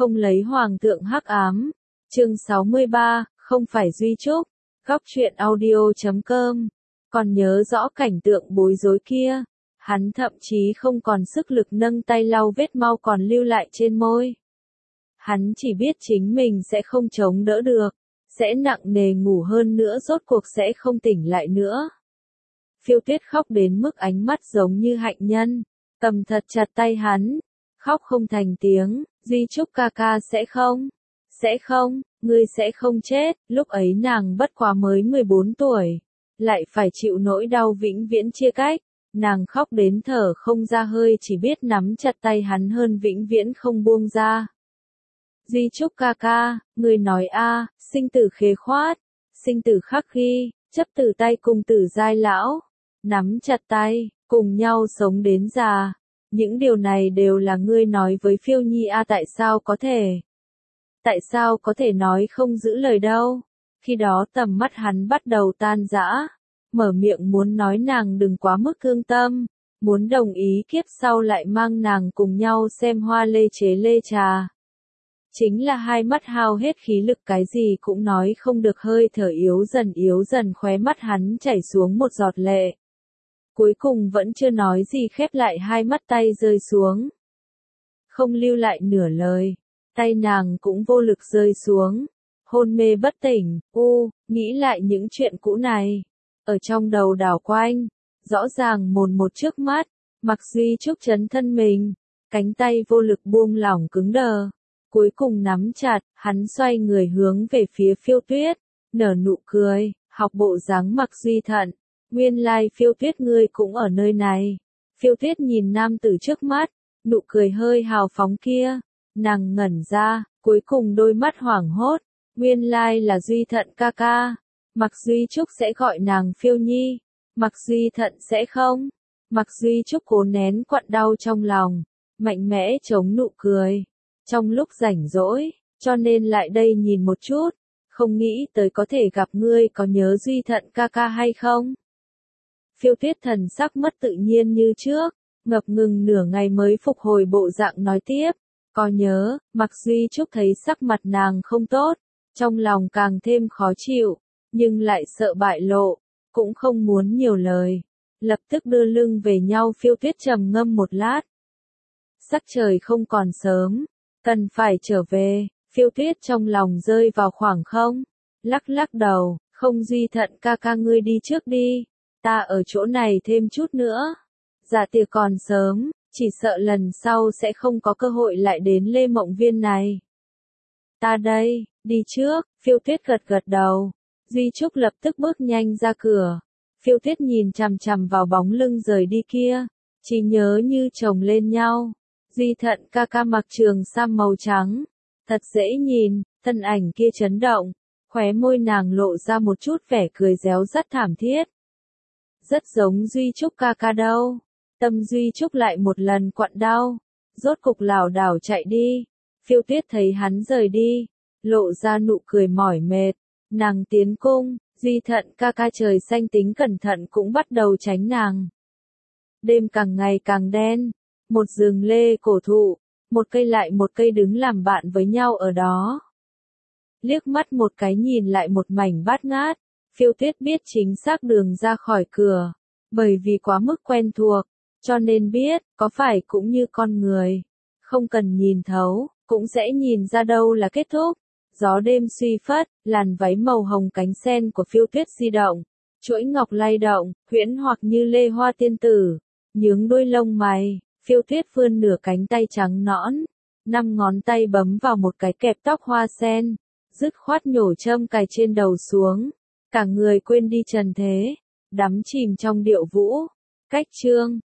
Không lấy hoàng thượng hắc ám. Chương 63, không phải Duy Trúc. Góc truyện audio.com. Còn nhớ rõ cảnh tượng bối rối kia. Hắn thậm chí không còn sức lực nâng tay lau vết mau còn lưu lại trên môi. Hắn chỉ biết chính mình sẽ không chống đỡ được, sẽ nặng nề ngủ hơn nữa, rốt cuộc sẽ không tỉnh lại nữa. Phiêu Tuyết khóc đến mức ánh mắt giống như hạnh nhân, cầm thật chặt tay hắn, khóc không thành tiếng. Duy Trúc ca ca sẽ không, ngươi sẽ không chết. Lúc ấy nàng bất quá mới 14 tuổi, lại phải chịu nỗi đau vĩnh viễn chia cách. Nàng khóc đến thở không ra hơi, chỉ biết nắm chặt tay hắn hơn vĩnh viễn không buông ra. Duy Trúc ca ca, người nói a, sinh tử khế khoát, sinh tử khắc ghi, chấp từ tay cùng tử giai lão, nắm chặt tay, cùng nhau sống đến già. Những điều này đều là ngươi nói với Phiêu Nhi a, tại sao có thể nói không giữ lời đâu. Khi đó tầm mắt hắn bắt đầu tan rã, mở miệng muốn nói nàng đừng quá mức thương tâm, muốn đồng ý kiếp sau lại mang nàng cùng nhau xem hoa lê chế lê trà. Chính là hai mắt hao hết khí lực, cái gì cũng nói không được, hơi thở yếu dần, khóe mắt hắn chảy xuống một giọt lệ. Cuối cùng vẫn chưa nói gì, khép lại hai mắt, tay rơi xuống. Không lưu lại nửa lời, tay nàng cũng vô lực rơi xuống, hôn mê bất tỉnh. Nghĩ lại những chuyện cũ này, ở trong đầu đảo quanh, rõ ràng mồn một trước mắt. Mặc Duy Trúc chấn thân mình, cánh tay vô lực buông lỏng cứng đờ, cuối cùng nắm chặt. Hắn xoay người hướng về phía Phiêu Tuyết, nở nụ cười, học bộ dáng Mặc Duy Thận. Nguyên lai Phiêu Tuyết ngươi cũng ở nơi này. Phiêu Tuyết nhìn nam tử trước mắt, nụ cười hơi hào phóng kia, nàng ngẩn ra, cuối cùng đôi mắt hoảng hốt. Nguyên lai là Duy Thận ca ca. Mặc Duy Trúc sẽ gọi nàng Phiêu Nhi, Mặc Duy Thận sẽ không. Mặc Duy Trúc cố nén quặn đau trong lòng, mạnh mẽ chống nụ cười. Trong lúc rảnh rỗi, cho nên lại đây nhìn một chút, không nghĩ tới có thể gặp ngươi, có nhớ Duy Thận ca ca hay không? Phiêu Tuyết thần sắc mất tự nhiên như trước, ngập ngừng nửa ngày mới phục hồi bộ dạng nói tiếp, có nhớ. Mặc Duy Trúc thấy sắc mặt nàng không tốt, trong lòng càng thêm khó chịu, nhưng lại sợ bại lộ, cũng không muốn nhiều lời, lập tức đưa lưng về nhau. Phiêu Tuyết trầm ngâm một lát, sắc trời không còn sớm, cần phải trở về. Phiêu Tuyết trong lòng rơi vào khoảng không, lắc đầu, không. Duy Thận ca ca ngươi đi trước đi, ta ở chỗ này thêm chút nữa. Dạ tiệc còn sớm, chỉ sợ lần sau sẽ không có cơ hội lại đến Lê Mộng Viên này. Ta đây, đi trước. Phiêu Tuyết gật đầu. Duy Trúc lập tức bước nhanh ra cửa. Phiêu Tuyết nhìn chằm chằm vào bóng lưng rời đi kia, chỉ nhớ như chồng lên nhau. Duy Thận ca ca mặc trường sam màu trắng, thật dễ nhìn. Thân ảnh kia chấn động, khóe môi nàng lộ ra một chút vẻ cười réo rắt thảm thiết. Rất giống Duy Trúc ca ca đâu. Tâm Duy Trúc lại một lần quặn đau, rốt cục lảo đảo chạy đi. Phiêu Tuyết thấy hắn rời đi, lộ ra nụ cười mỏi mệt. Nàng tiến cung, Duy Thận ca ca trời xanh tính cẩn thận cũng bắt đầu tránh nàng. Đêm càng ngày càng đen, một rừng lê cổ thụ, một cây lại một cây đứng làm bạn với nhau ở đó. Liếc mắt một cái nhìn lại một mảnh bát ngát. Phiêu Tuyết biết chính xác đường ra khỏi cửa, bởi vì quá mức quen thuộc, cho nên biết, có phải cũng như con người, không cần nhìn thấu, cũng sẽ nhìn ra đâu là kết thúc. Gió đêm suy phất, làn váy màu hồng cánh sen của Phiêu Tuyết di động, chuỗi ngọc lay động, huyễn hoặc như lê hoa tiên tử, nhướng đôi lông mày. Phiêu Tuyết vươn nửa cánh tay trắng nõn, 5 ngón tay bấm vào một cái kẹp tóc hoa sen, dứt khoát nhổ châm cài trên đầu xuống, cả người quên đi trần thế, đắm chìm trong điệu vũ. Cách chương